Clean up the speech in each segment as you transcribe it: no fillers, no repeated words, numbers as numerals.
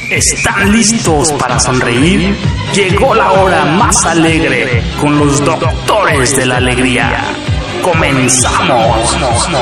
¿Están listos para sonreír? Llegó la hora más alegre con los doctores de la alegría. ¡Comenzamos!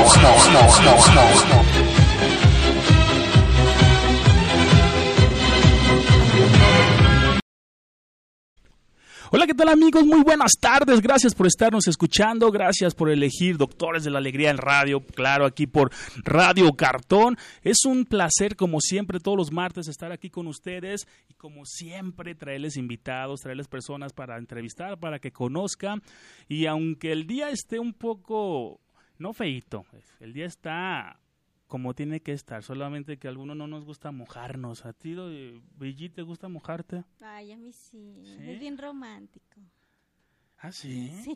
Hola, ¿qué tal amigos? Muy buenas tardes, gracias por estarnos escuchando, gracias por elegir Doctores de la Alegría en radio, claro, aquí por Radio Cartón. Es un placer, como siempre, todos los martes estar aquí con ustedes y como siempre traerles invitados, traerles personas para entrevistar, para que conozcan. Y aunque el día esté un poco, no feíto, el día está como tiene que estar, solamente que a algunos no nos gusta mojarnos. ¿A ti, Brigitte, te gusta mojarte? Ay, a mí sí, es bien romántico. ¿Ah, sí? Sí.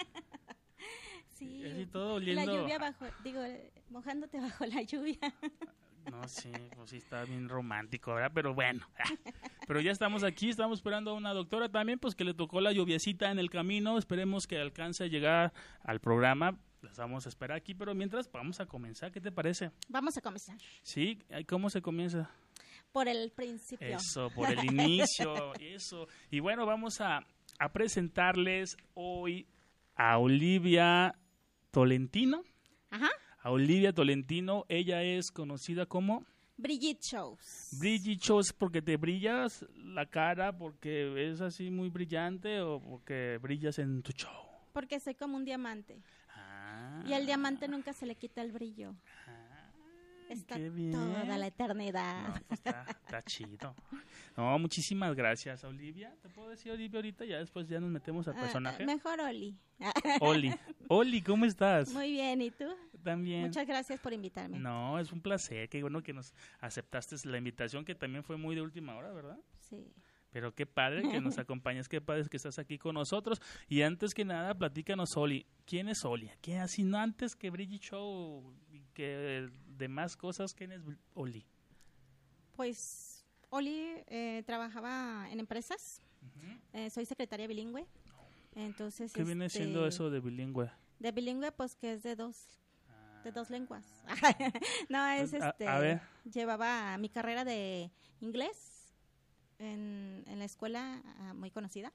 Sí. Así todo oliendo. La lluvia mojándote bajo la lluvia. No, sí, pues sí está bien romántico, ¿verdad? Pero bueno, pero ya estamos aquí, estamos esperando a una doctora también, pues que le tocó la lluviecita en el camino, esperemos que alcance a llegar al programa. Las vamos a esperar aquí, pero mientras vamos a comenzar, ¿qué te parece? Vamos a comenzar. Sí, ¿cómo se comienza? Por el principio. Eso, por el inicio, eso. Y bueno, vamos a presentarles hoy a Olivia Tolentino. Ajá. A Olivia Tolentino, ella es conocida como Brigitte Shows. Brigitte Shows, porque te brillas la cara, porque es así muy brillante o porque brillas en tu show. Porque soy como un diamante. Y al diamante nunca se le quita el brillo. Está toda la eternidad. No, pues está chido. No, muchísimas gracias, Olivia. ¿Te puedo decir Olivia ahorita? Ya después ya nos metemos al personaje. Mejor Oli. Oli, ¿cómo estás? Muy bien, ¿y tú? También. Muchas gracias por invitarme. No, es un placer. Qué bueno que nos aceptaste la invitación, que también fue muy de última hora, ¿verdad? Sí. Pero qué padre que nos acompañas, qué padre que estás aquí con nosotros. Y antes que nada, platícanos, Oli. ¿Quién es Oli? ¿Qué así no antes que Brigitte Show y que demás cosas? ¿Quién es Oli? Pues Oli trabajaba en empresas. Soy secretaria bilingüe. Entonces, ¿qué viene siendo eso de bilingüe? De bilingüe, pues que es de dos lenguas. No, es a ver. Llevaba mi carrera de inglés en la escuela muy conocida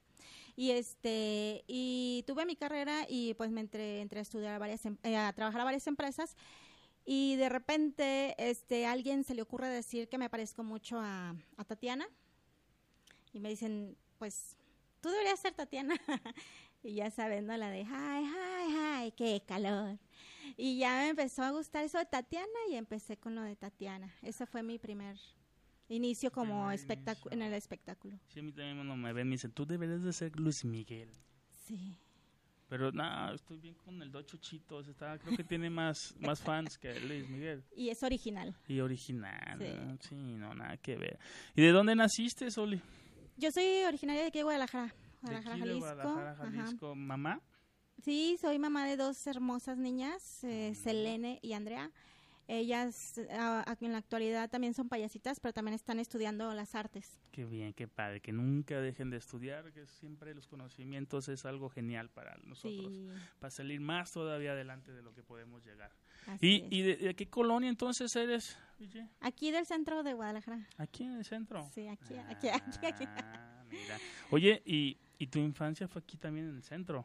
y tuve mi carrera y pues me entré a estudiar a trabajar a varias empresas y de repente a alguien se le ocurre decir que me parezco mucho a Tatiana y me dicen, pues tú deberías ser Tatiana. Y ya saben, ¿no? La de hi, qué calor. Y ya me empezó a gustar eso de Tatiana y empecé con lo de Tatiana. Ese fue mi primer inicio como en el espectáculo. Sí, a mí también cuando me ven me dicen, tú deberías de ser Luis Miguel. Sí. Pero no, estoy bien con el Dos Chuchitos. Creo que tiene más fans que Luis Miguel. Y es original. Y original. Sí. ¿No? Sí, no, nada que ver. ¿Y de dónde naciste, Soli? Yo soy originaria de aquí de Guadalajara. De aquí de Guadalajara, Jalisco. Ajá. ¿Mamá? Sí, soy mamá de dos hermosas niñas, Selene y Andrea. Ellas en la actualidad también son payasitas, pero también están estudiando las artes. Qué bien, qué padre, que nunca dejen de estudiar, que siempre los conocimientos es algo genial para nosotros, sí, para salir más todavía adelante de lo que podemos llegar. ¿Y de qué colonia entonces eres, Villa? Aquí del centro de Guadalajara. ¿Aquí en el centro? Sí, aquí. Mira. Oye, ¿y tu infancia fue aquí también en el centro?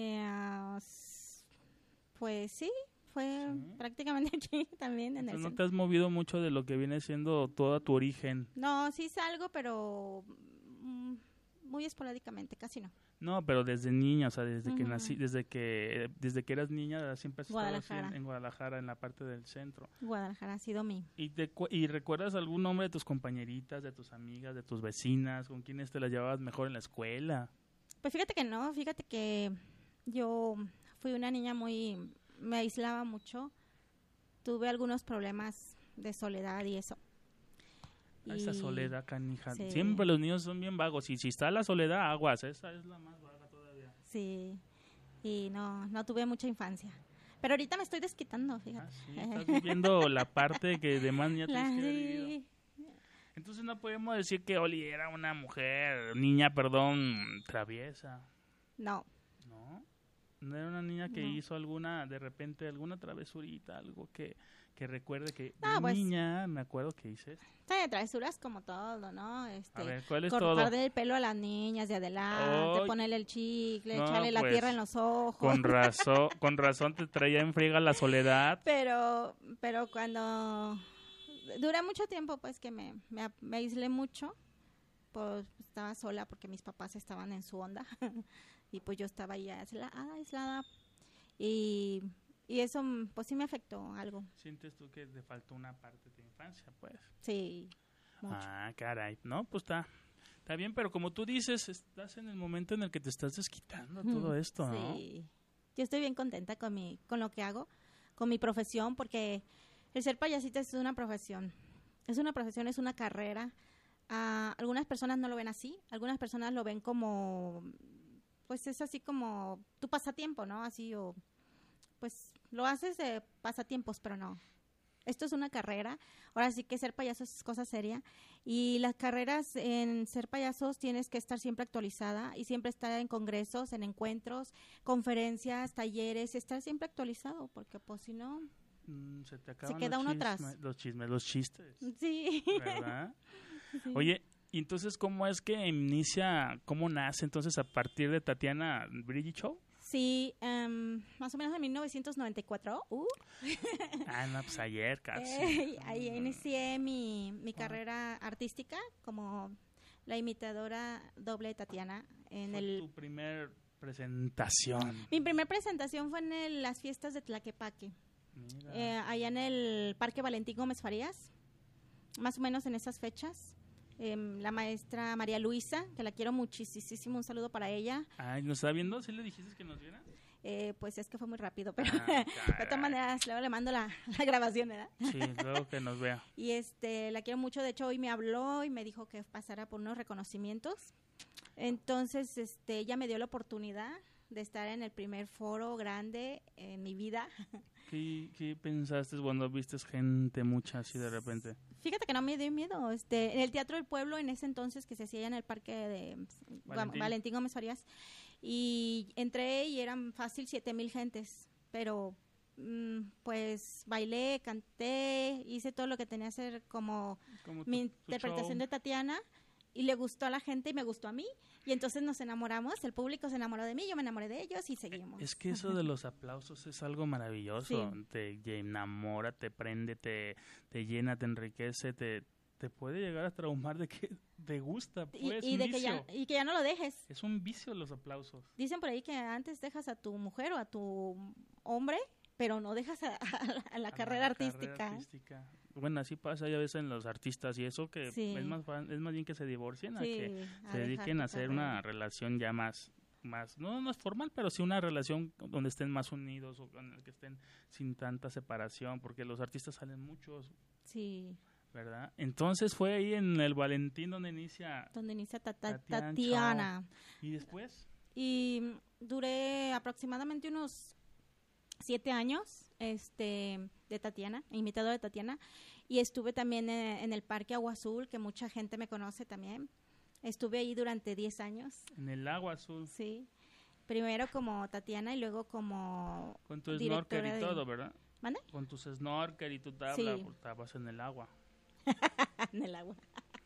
Pues sí. Fue prácticamente aquí también en el centro. ¿No te has movido mucho de lo que viene siendo todo tu origen? No, sí salgo, pero muy esporádicamente, casi no. No, pero desde niña, o sea, desde que nací, desde que eras niña, siempre has estado en Guadalajara, en la parte del centro. Guadalajara ha sido mi. ¿Y recuerdas algún nombre de tus compañeritas, de tus amigas, de tus vecinas, con quienes te las llevabas mejor en la escuela? Pues fíjate que yo fui una niña me aislaba mucho, tuve algunos problemas de soledad y eso. Esa soledad, canija. Sí. Siempre los niños son bien vagos y si está la soledad, aguas, esa es la más vaga todavía. Sí, y no tuve mucha infancia. Pero ahorita me estoy desquitando, fíjate. Sí, estás viviendo la parte que de más ya tienes que haber vivido. Entonces no podemos decir que Oli era una niña, traviesa. No. ¿No? No era una niña que No. hizo de repente, alguna travesurita, algo que recuerde que Ah, de pues, niña me acuerdo que hice esto. de travesuras como todo, ¿no? A ver, ¿cuál es todo? Cortarle el pelo a las niñas de adelante, Ay, ponerle el chicle, no, echarle la pues, tierra en los ojos. Con razón te traía en friega la soledad. Pero cuando dura mucho tiempo, pues que me aislé mucho, pues estaba sola porque mis papás estaban en su onda y pues yo estaba ahí aislada y eso pues sí me afectó algo. ¿Sientes tú que te faltó una parte de tu infancia, pues? Sí, mucho. Ah, caray. No, pues está bien, pero como tú dices, estás en el momento en el que te estás desquitando todo esto, ¿no? Sí. Yo estoy bien contenta con lo que hago, con mi profesión, porque el ser payasita es una profesión. Es una profesión, es una carrera. Algunas personas no lo ven así, algunas personas lo ven como, pues es así como tu pasatiempo, ¿no? Así o, pues lo haces de pasatiempos, pero no. Esto es una carrera. Ahora sí que ser payaso es cosa seria. Y las carreras en ser payasos tienes que estar siempre actualizada y siempre estar en congresos, en encuentros, conferencias, talleres, estar siempre actualizado, porque pues si no, Se te acaban queda uno atrás. Los chistes, sí. ¿verdad? Sí. Oye, y entonces, ¿cómo nace entonces a partir de Tatiana Bridget Show? Sí, más o menos en 1994. No, pues ayer casi. Ahí inicié mi carrera artística como la imitadora doble de Tatiana. Fue tu primer presentación. Mi primer presentación fue en las fiestas de Tlaquepaque, allá en el Parque Valentín Gómez Farías, más o menos en esas fechas. La maestra María Luisa, que la quiero muchísimo, un saludo para ella. Ay, ¿nos está viendo? ¿Sí le dijiste que nos viera? Pues es que fue muy rápido, pero de todas maneras luego le mando la grabación, ¿verdad? Sí, luego que nos vea. Y la quiero mucho, de hecho hoy me habló y me dijo que pasara por unos reconocimientos. Entonces, ella me dio la oportunidad de estar en el primer foro grande en mi vida. ¿Qué pensaste cuando viste gente mucha así de repente? Fíjate que no me dio miedo. En el Teatro del Pueblo, en ese entonces, que se hacía en el Parque de Valentín Gómez Farías, y entré y eran fácil 7,000 gentes, pero pues bailé, canté, hice todo lo que tenía que hacer como mi interpretación de Tatiana, y le gustó a la gente y me gustó a mí, y entonces nos enamoramos, el público se enamoró de mí, yo me enamoré de ellos y seguimos. Es que eso de los aplausos es algo maravilloso, Sí. Te enamora, te prende, te llena, te enriquece, te puede llegar a traumar de que te gusta, pues, y de que ya no lo dejes. Es un vicio los aplausos. Dicen por ahí que antes dejas a tu mujer o a tu hombre, pero no dejas a la carrera artística. Bueno, así pasa ya veces en los artistas y eso, que Sí. es más bien que se divorcien, a Sí, que a se dediquen a hacer una relación ya más no es formal, pero sí una relación donde estén más unidos o en el que estén sin tanta separación, porque los artistas salen muchos. Sí. ¿Verdad? Entonces fue ahí en el Valentín donde inicia Tatiana. ¿Y después? Y duré aproximadamente unos 7 años de Tatiana, imitadora de Tatiana, y estuve también en el Parque Agua Azul, que mucha gente me conoce también. Estuve ahí durante 10 años. En el Agua Azul. Sí. Primero como Tatiana y luego como con tu snorkel y todo, ¿verdad? ¿Mande? Con tus snorkel y tu tabla, sí. estabas en el agua. En el agua.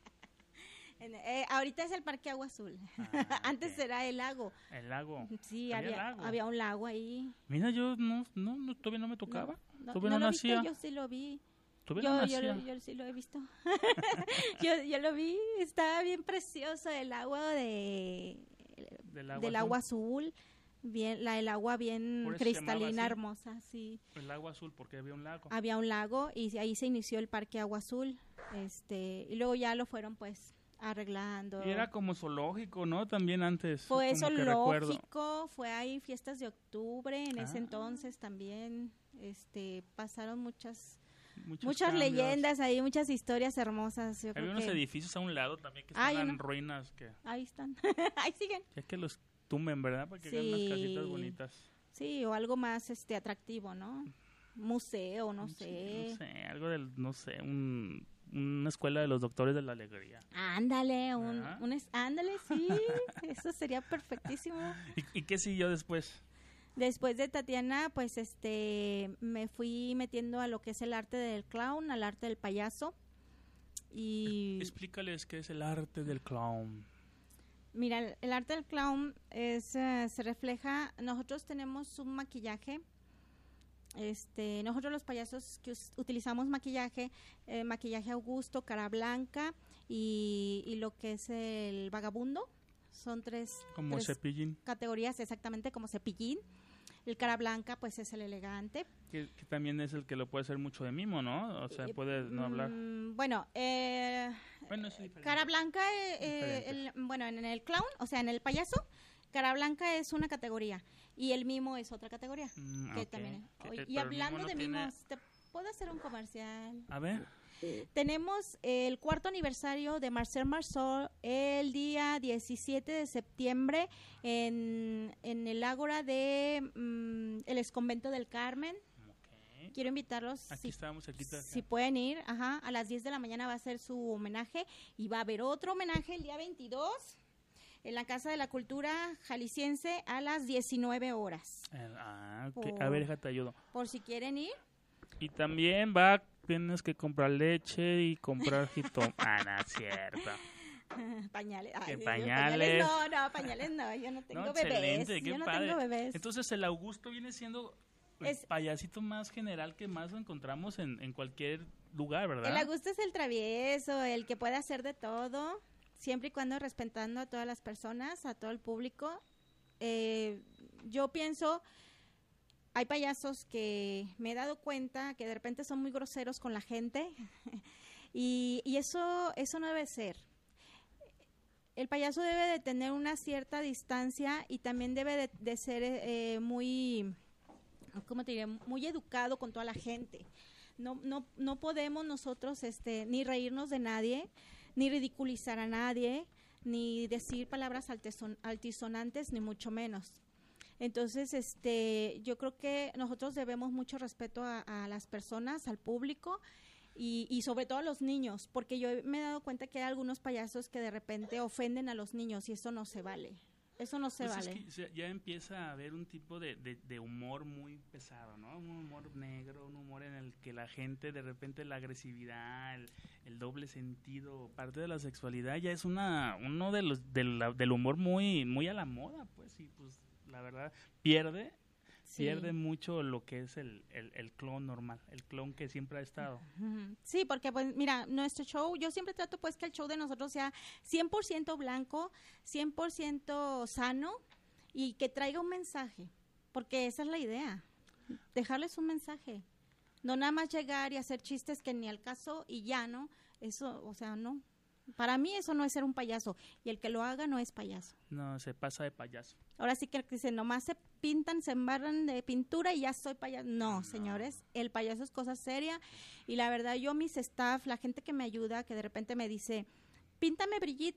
Ahorita es el Parque Agua Azul. Antes era el lago. ¿El lago? Sí, había un lago ahí. Mira, yo todavía no me tocaba. Todavía no nacía. Yo sí lo vi. Yo sí lo he visto. yo lo vi. Estaba bien precioso el agua del agua azul. Bien, el agua bien cristalina, hermosa, sí. El agua azul porque había un lago. Había un lago y ahí se inició el Parque Agua Azul, y luego ya lo fueron pues arreglando. Y era como zoológico, ¿no? También antes. Fue zoológico, fue ahí fiestas de octubre, en ese entonces también, pasaron muchas leyendas ahí, muchas historias hermosas. Había unos edificios a un lado también que están en ruinas. Ahí están, ahí siguen. Ya que los tumben, ¿verdad? Para que hagan unas casitas bonitas. Sí, o algo más atractivo, ¿no? Museo, no sé. No sé, algo no sé, una escuela de los doctores de la alegría. Ándale, ándale, sí, eso sería perfectísimo. ¿Y qué siguió después? Después de Tatiana, pues me fui metiendo a lo que es el arte del clown, al arte del payaso. Y explícales qué es el arte del clown. Mira, el arte del clown se refleja, nosotros tenemos un maquillaje, nosotros los payasos que utilizamos maquillaje Augusto, cara blanca y lo que es el vagabundo, son tres Cepillín. categorías, exactamente como Cepillín. El cara blanca, pues, es el elegante. Que también es el que lo puede hacer mucho de mimo, ¿no? O sea, puede no hablar. Bueno, es cara blanca, en el clown, o sea, en el payaso, cara blanca es una categoría y el mimo es otra categoría. Que también. Y hablando de mimos, ¿te puedo hacer un comercial? A ver. Tenemos el 4º aniversario de Marcel Marceau el día 17 de septiembre en el Ágora de el Exconvento del Carmen. Okay. Quiero invitarlos. Aquí estamos, si pueden ir, a las 10 de la mañana va a ser su homenaje y va a haber otro homenaje el día 22 en la Casa de la Cultura Jalisciense a las 19 horas. Okay. A ver, déjate ayudo. Por si quieren ir. Y también tienes que comprar leche y comprar jitomate. No es cierto. Pañales. Pañales. Pañales no, yo no tengo bebés. Excelente, qué yo no padre. Tengo bebés. Entonces el Augusto viene siendo el payasito más general que más encontramos en cualquier lugar, ¿verdad? El Augusto es el travieso, el que puede hacer de todo, siempre y cuando respetando a todas las personas, a todo el público. Yo pienso... Hay payasos que me he dado cuenta que de repente son muy groseros con la gente y eso no debe ser. El payaso debe de tener una cierta distancia y también debe de ser muy, ¿cómo te diré? Muy educado con toda la gente. No podemos nosotros ni reírnos de nadie, ni ridiculizar a nadie, ni decir palabras altisonantes, ni mucho menos. Entonces, yo creo que nosotros debemos mucho respeto a las personas, al público y sobre todo a los niños, porque yo me he dado cuenta que hay algunos payasos que de repente ofenden a los niños y eso no se vale. Eso no se vale. Es que ya empieza a haber un tipo de humor muy pesado, ¿no? Un humor negro, un humor en el que la gente de repente la agresividad, el doble sentido, parte de la sexualidad ya es uno del humor muy muy a la moda, pues, y pues la verdad pierde mucho lo que es el clown normal, el clown que siempre ha estado. Sí, porque pues mira, nuestro show, yo siempre trato pues que el show de nosotros sea 100% blanco, 100% sano y que traiga un mensaje, porque esa es la idea, dejarles un mensaje, no nada más llegar y hacer chistes que ni al caso y ya, ¿no? Eso, o sea, no. Para mí eso no es ser un payaso y el que lo haga no es payaso. No, se pasa de payaso. Ahora sí que dicen, nomás se pintan, se embarran de pintura y ya soy payaso. No, señores, el payaso es cosa seria y la verdad yo, mis staff, la gente que me ayuda, que de repente me dice, píntame Brigitte,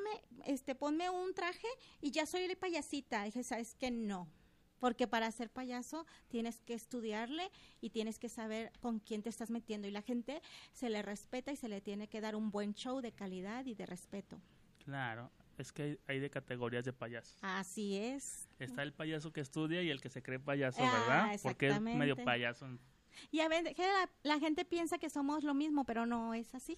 ponme un traje y ya soy payasita. Y dije, ¿sabes qué? No. Porque para ser payaso tienes que estudiarle y tienes que saber con quién te estás metiendo. Y la gente se le respeta y se le tiene que dar un buen show de calidad y de respeto. Claro, es que hay de categorías de payasos. Así es. Está el payaso que estudia y el que se cree payaso, ¿verdad? Porque es medio payaso. Y a veces la gente piensa que somos lo mismo, pero no es así.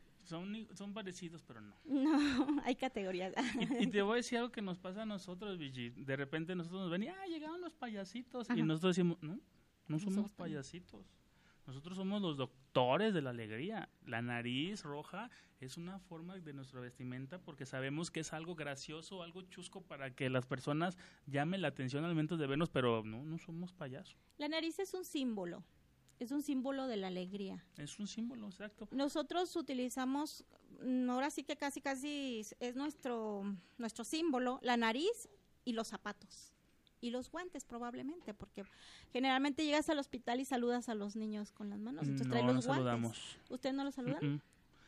Son parecidos, pero no. No, hay categorías. Y te voy a decir algo que nos pasa a nosotros, Brigitte. De repente nosotros nos ven y llegaron los payasitos. Ajá. Y nosotros decimos, no somos payasitos. Nosotros somos los doctores de la alegría. La nariz roja es una forma de nuestra vestimenta porque sabemos que es algo gracioso, algo chusco para que las personas llamen la atención al momento de vernos, pero no somos payasos. La nariz es un símbolo. Es un símbolo de la alegría. Es un símbolo, exacto. Nosotros utilizamos, ahora sí que casi es nuestro símbolo, la nariz y los zapatos. Y los guantes probablemente, porque generalmente llegas al hospital y saludas a los niños con las manos. Entonces trae los guantes. Saludamos. ¿Ustedes no los saludan?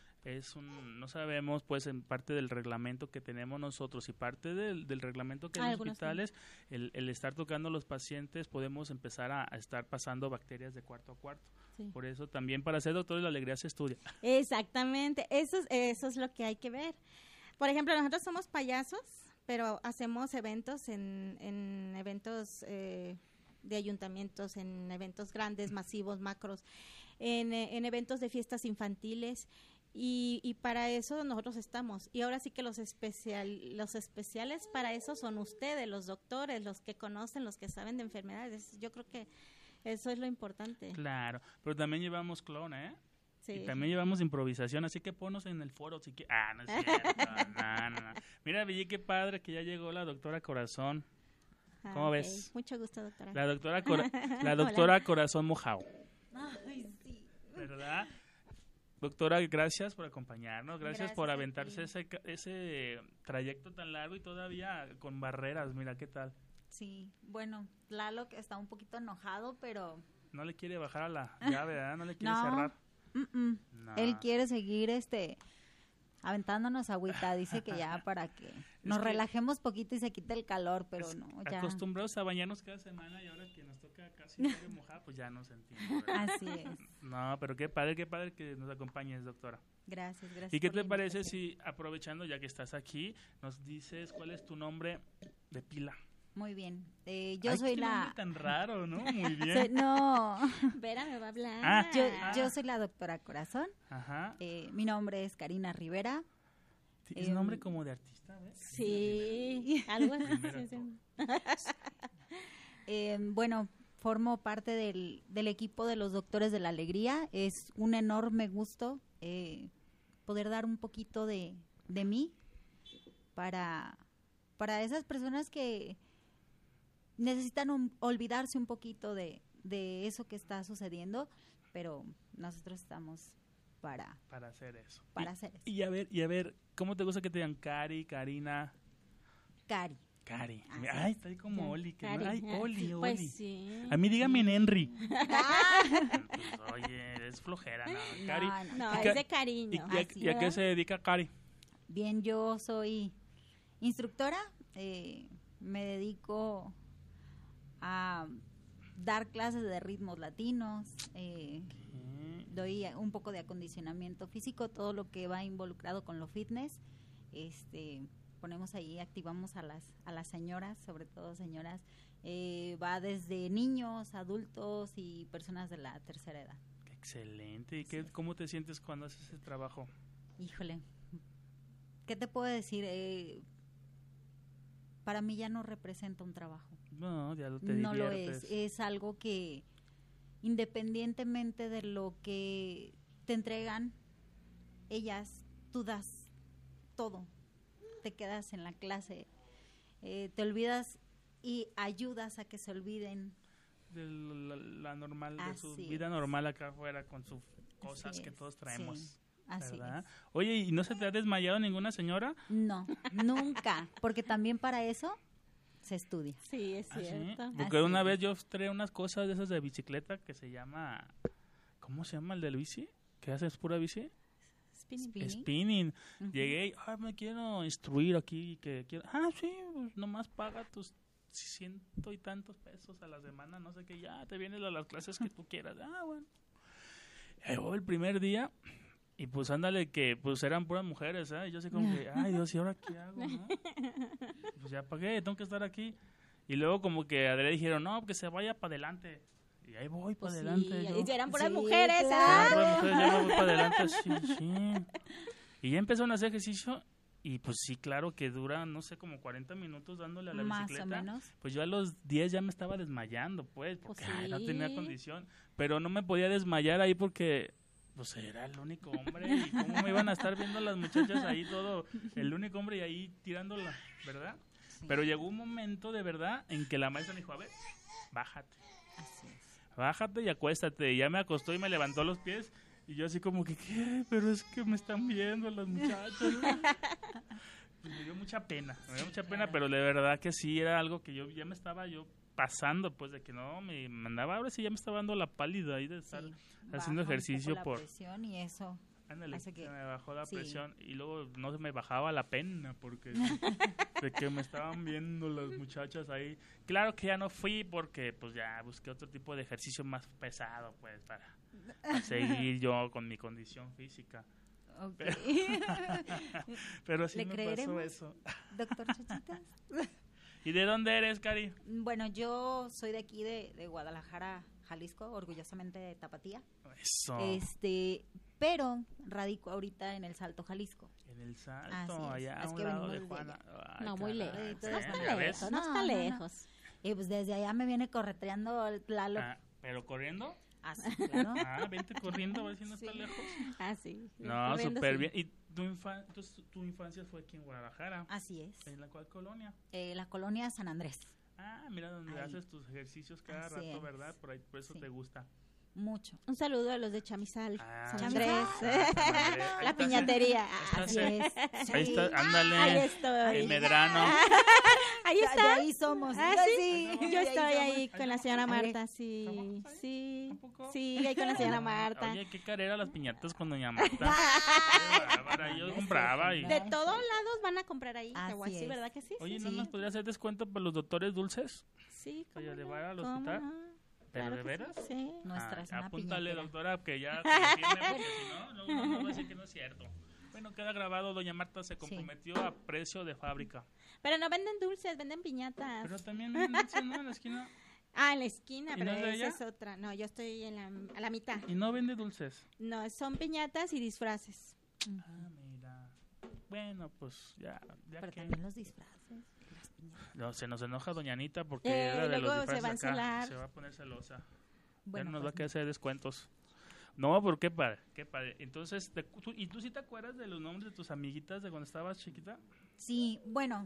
No sabemos, pues, en parte del reglamento que tenemos nosotros y parte del reglamento que hay en los hospitales, el estar tocando a los pacientes, podemos empezar a estar pasando bacterias de cuarto a cuarto. Sí. Por eso también para ser doctor de la alegría se estudia. Exactamente, eso es lo que hay que ver. Por ejemplo, nosotros somos payasos, pero hacemos eventos en eventos de ayuntamientos, en eventos grandes, masivos, macros, en eventos de fiestas infantiles. Y para eso nosotros estamos. Y ahora sí que los especiales para eso son ustedes, los doctores, los que conocen, los que saben de enfermedades. Yo creo que eso es lo importante. Claro, pero también llevamos clown, ¿eh? Sí. Y también llevamos improvisación, así que ponnos en el foro si quieres. No es cierto, no. Mira, Billy, qué padre que ya llegó la doctora Corazón. ¿Cómo Ok. ves? Mucho gusto, doctora. La doctora Corazón Mojado, Ay, sí. ¿verdad? Doctora, gracias por acompañarnos, gracias por Gracias a aventarse ti. ese trayecto tan largo y todavía con barreras, mira qué tal. Sí, bueno, Lalo que está un poquito enojado, pero No le quiere bajar a la llave, ¿verdad? No le quiere No. cerrar. No. Él quiere seguir aventándonos agüita, dice que ya para que nos que- relajemos poquito y se quite el calor, pero Es- no, ya. Acostumbrados a bañarnos cada semana y ahora que nos toca casi medio mojada, pues ya no sentimos, ¿verdad? Así es. No, pero qué padre que nos acompañes, doctora. Gracias, gracias. ¿Y qué por te la parece invitación. si, aprovechando ya que estás aquí, nos dices cuál es tu nombre de pila? Muy bien. Yo Ay, soy qué la nombre tan raro, ¿no? Muy bien. no, Vera me va a hablar. Ah, yo soy la doctora Corazón. Ajá. Mi nombre es Karina Rivera. Es nombre como de artista, ¿ves? Sí, algo así. Primero sí. Bueno, formo parte del equipo de los Doctores de la Alegría. Es un enorme gusto poder dar un poquito de mí para esas personas que necesitan olvidarse un poquito de eso que está sucediendo, pero nosotros estamos para hacer eso. hacer eso. Y a ver, ¿cómo te gusta que te digan Cari, Karina? Cari. Cari. Ah, sí. Ay, está ahí como Oli. Que Cari. no, ay, Oli, Pues Oli. sí. A mí dígame en Henry. Pues, oye, es flojera, ¿no? Cari. No, ¿Y es de ¿Y, cariño. y a qué se dedica Cari? Bien, yo soy instructora, me dedico a dar clases de ritmos latinos, doy un poco de acondicionamiento físico, todo lo que va involucrado con lo fitness. Ponemos ahí, activamos a las señoras, sobre todo señoras, va desde niños, adultos y personas de la tercera edad. Qué excelente. ¿Y cómo te sientes cuando haces ese trabajo? Híjole, ¿qué te puedo decir? Para mí ya no representa un trabajo. No, ya te No lo diviertes. es algo que independientemente de lo que te entregan ellas, tú das todo, te quedas en la clase, te olvidas y ayudas a que se olviden. De la normal, de su Así vida es. normal acá afuera con sus cosas Así que es, todos traemos. sí, así ¿Verdad? es. Oye, ¿y no se te ha desmayado ninguna señora? No, nunca, porque también para eso se estudia. Sí, es ¿Ah, sí? cierto. Porque Así una es. vez yo traía unas cosas de esas de bicicleta que se llama... ¿Cómo se llama el del bici? ¿Qué haces pura bici? Spinning. Spinning. Ujú. Llegué y me quiero instruir aquí. Sí, pues nomás paga tus 100 y tantos pesos a la semana, no sé qué, ya te vienes a las clases que tú quieras. Bueno. Llegó el primer día y pues ándale que pues eran puras mujeres, y yo así como que, ay Dios, ¿y ahora qué hago, no? Pues ya pagué, tengo que estar aquí. Y luego como que Adrián dijeron, no, que se vaya para adelante. Y ahí voy para Pues adelante. sí, yo. y eran puras Sí, mujeres, claro. Ya, pues, ya me voy para adelante, sí. Y ya empezaron a hacer ejercicio y pues sí, claro que dura, no sé, como 40 minutos dándole a la Más bicicleta. o menos. Pues yo a los 10 ya me estaba desmayando, pues, porque Pues no sí. tenía condición. Pero no me podía desmayar ahí porque pues era el único hombre. ¿Y cómo me iban a estar viendo las muchachas ahí todo? El único hombre y ahí tirándola, ¿verdad? Sí, Pero llegó un momento de verdad en que la maestra me dijo, a ver, bájate. así es. Bájate y acuéstate. Y ya me acostó y me levantó los pies. Y yo así como que, ¿qué? Pero es que me están viendo las muchachas. Pues me dio mucha pena, Claro. pero de verdad que sí era algo que yo ya me estaba pasando, pues de que no, me mandaba, ahora sí ya me estaba dando la pálida ahí de estar Sí, haciendo baja un poco ejercicio la por... presión y eso. Ándale, hace que- se me bajó la sí. presión y luego no se me bajaba la pena porque de que me estaban viendo las muchachas ahí. Claro que ya no fui porque pues ya busqué otro tipo de ejercicio más pesado pues para seguir yo con mi condición física. Ok. Pero sí ¿Le me creeremos? pasó eso. Doctor Chachitas. ¿Y de dónde eres, Cari? Bueno, yo soy de aquí, de Guadalajara, Jalisco, orgullosamente de Tapatía. Eso. Pero radico ahorita en El Salto, Jalisco. En el Salto, Así es. allá a Es un que lado venimos de desde Juana. Ay, No, muy caray, lejos. ¿sí? No está ¿Ya ves? lejos, no está No, no, no. lejos. Y pues desde allá me viene correteando el Tlaloc. ¿Pero corriendo? Así, claro. Vente corriendo, a ver si no está Sí. lejos. Ah, sí. No, Corriendo, súper sí. bien. ¿Y entonces, tu infancia fue aquí en Guadalajara? Así es. ¿En la cual colonia? La colonia San Andrés. Mira donde Ahí. haces tus ejercicios cada Así rato, es. ¿verdad? Por eso Sí. te gusta. Mucho. Un saludo a los de Chamizal, San San Andrés. San Andrés. Ahí La está, piñatería. Está Así cerca. es. Ahí Sí. está, ándale. Ahí estoy. El Medrano. Ahí De está. ahí somos. Ah, Ya sí. somos. Yo estoy ahí Ahí con la somos. señora Ahí. Marta, sí. ¿Somos ahí? Sí. ¿Tampoco? Sí, ahí con la señora Marta. Oye, qué carera las piñatas con doña Marta. Qué bárbara, yo compraba y... No, De es todos cierto. lados van a comprar ahí. Así Caguasí, es. ¿verdad que sí? Oye, sí, ¿no sí. nos podría hacer descuento para los doctores dulces? sí. ¿Para ¿cómo llevar al no? hospital? ¿Cómo no? ¿Pero Claro de que veras? Sí. Nuestra es una apúntale, piñatera. doctora, que ya se lo firme, porque si no, no va a decir que no es cierto. Bueno, queda grabado, doña Marta se comprometió a precio de fábrica. Pero no venden dulces, venden piñatas. Pero también venden dulces, ¿no? En la esquina. Ah, en la esquina, ¿Y pero no es de esa ella? es otra. No, yo estoy a la mitad. Y no vende dulces. No, son piñatas y disfraces. Mira. Bueno, pues ya Pero que... también los disfraces. Las piñatas. No, se nos enoja doña Anita porque era de los luego se disfraces va a acá. encelar. Se va a poner celosa. Ya Bueno, no nos va a pues, querer hacer descuentos. No, pero qué padre, qué padre. Entonces, ¿y tú sí te acuerdas de los nombres de tus amiguitas de cuando estabas chiquita? sí, bueno,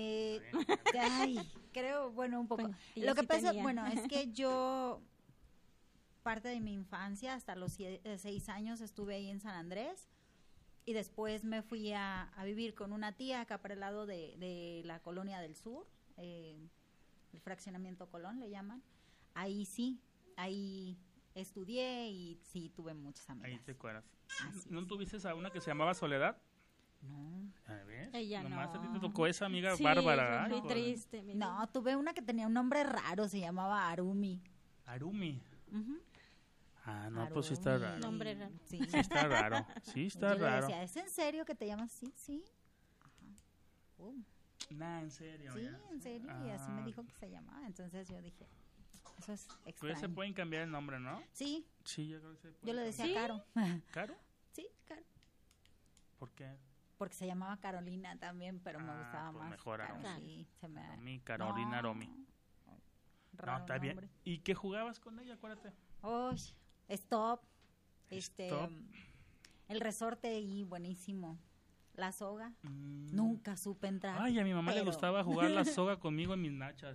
creo, bueno, un poco. Bueno, y Lo yo que sí pasa, tenía. bueno, es que yo, parte de mi infancia, hasta los 6 años estuve ahí en San Andrés y después me fui a vivir con una tía acá para el lado de la Colonia del Sur, el fraccionamiento Colón le llaman. Ahí sí, ahí estudié y sí tuve muchas amigas. Ahí te acuerdas. Así ¿No es. tuviste a una que se llamaba Soledad? No. ¿Ves? Ella Nomás a ti te no. tocó esa amiga Sí, bárbara. muy Ay, joder. triste. No, tuve una que tenía un nombre raro, se llamaba Arumi. Arumi. Ujú. No, pues sí está Arumi. raro. Nombre raro. Sí. Sí está raro. Sí está Yo le raro. decía, ¿es en serio que te llamas así? Sí. Ajá. Nah, en serio. Sí, ya. en serio. Y así me Ah. dijo que se llamaba. Entonces yo dije, eso es Pues extraño. se pueden cambiar el nombre, ¿no? Sí, Sí, yo creo que se puede. yo le decía ¿Sí? Caro. ¿Caro? Sí, Caro. ¿Por qué? Porque se llamaba Carolina también, pero me Ah, gustaba pues más. mejor Caro, Aromi. sí, se me... Aromi, Carolina, Aromi. No, Raro está bien. nombre. ¿Y qué jugabas con ella? Acuérdate. Uy, Stop. Stop. El resorte y buenísimo. La soga. Mm. Nunca supe entrar. Ay, a mi mamá le pero- gustaba jugar la soga conmigo en mis nachas.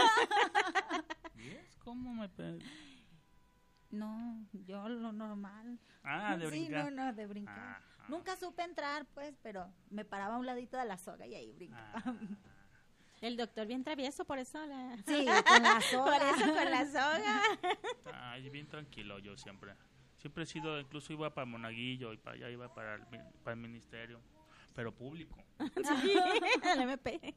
¿Ves cómo me... No, yo lo normal. De Sí, brincar. no, de brincar. Ajá. Nunca supe entrar, pues, pero me paraba a un ladito de la soga y ahí brincaba. Ah. El doctor bien travieso, por eso la... Sí, con la soga. Por eso con la soga. Ay, bien tranquilo yo siempre. Siempre he sido, incluso iba para Monaguillo y para allá iba para el ministerio, pero público. Sí, el MP.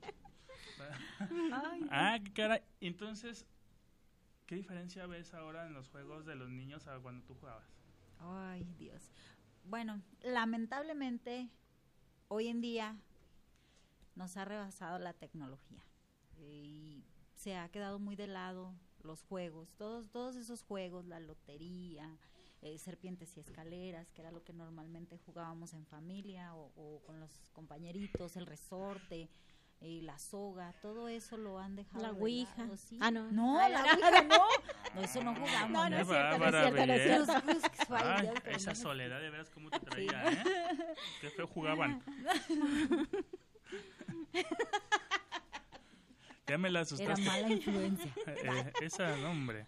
Ay, Qué cara. Entonces, ¿qué diferencia ves ahora en los juegos de los niños a cuando tú jugabas? ay, Dios. Bueno, lamentablemente, hoy en día nos ha rebasado la tecnología y se ha quedado muy de lado los juegos, todos esos juegos, la lotería, serpientes y escaleras, que era lo que normalmente jugábamos en familia o con los compañeritos, el resorte, la soga, todo eso lo han dejado La de ouija. lado, sí. Ah, no. No, Ah, la no. ouija no. No, eso no jugamos. No, no Qué es cierto, no es bárbara, cierto, no es Belén. cierto. Ay, Dios, pero esa no. soledad de veras cómo te traía, ¿eh? Qué feo jugaban. Ya me la Era asustaste. mala influencia. Esa, no, hombre.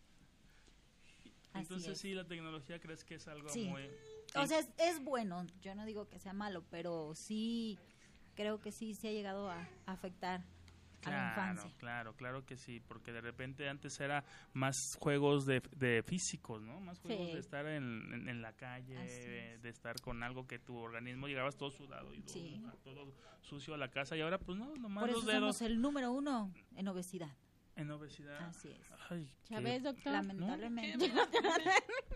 Así Entonces es. sí, la tecnología crees que es algo Sí. muy... O sea, es bueno, yo no digo que sea malo, pero sí, creo que sí se ha llegado a afectar a la infancia. Claro que sí, porque de repente antes era más juegos de físicos, ¿no? Más juegos Sí. de estar en la calle, Así es. de estar con algo que tu organismo llegabas todo sudado y Sí. todo sucio a la casa y ahora pues no, nomás Por los eso dedos somos el número 1 en obesidad. en obesidad. Así es. Ay, ¿Ya qué- ves, doctor? Lamentablemente.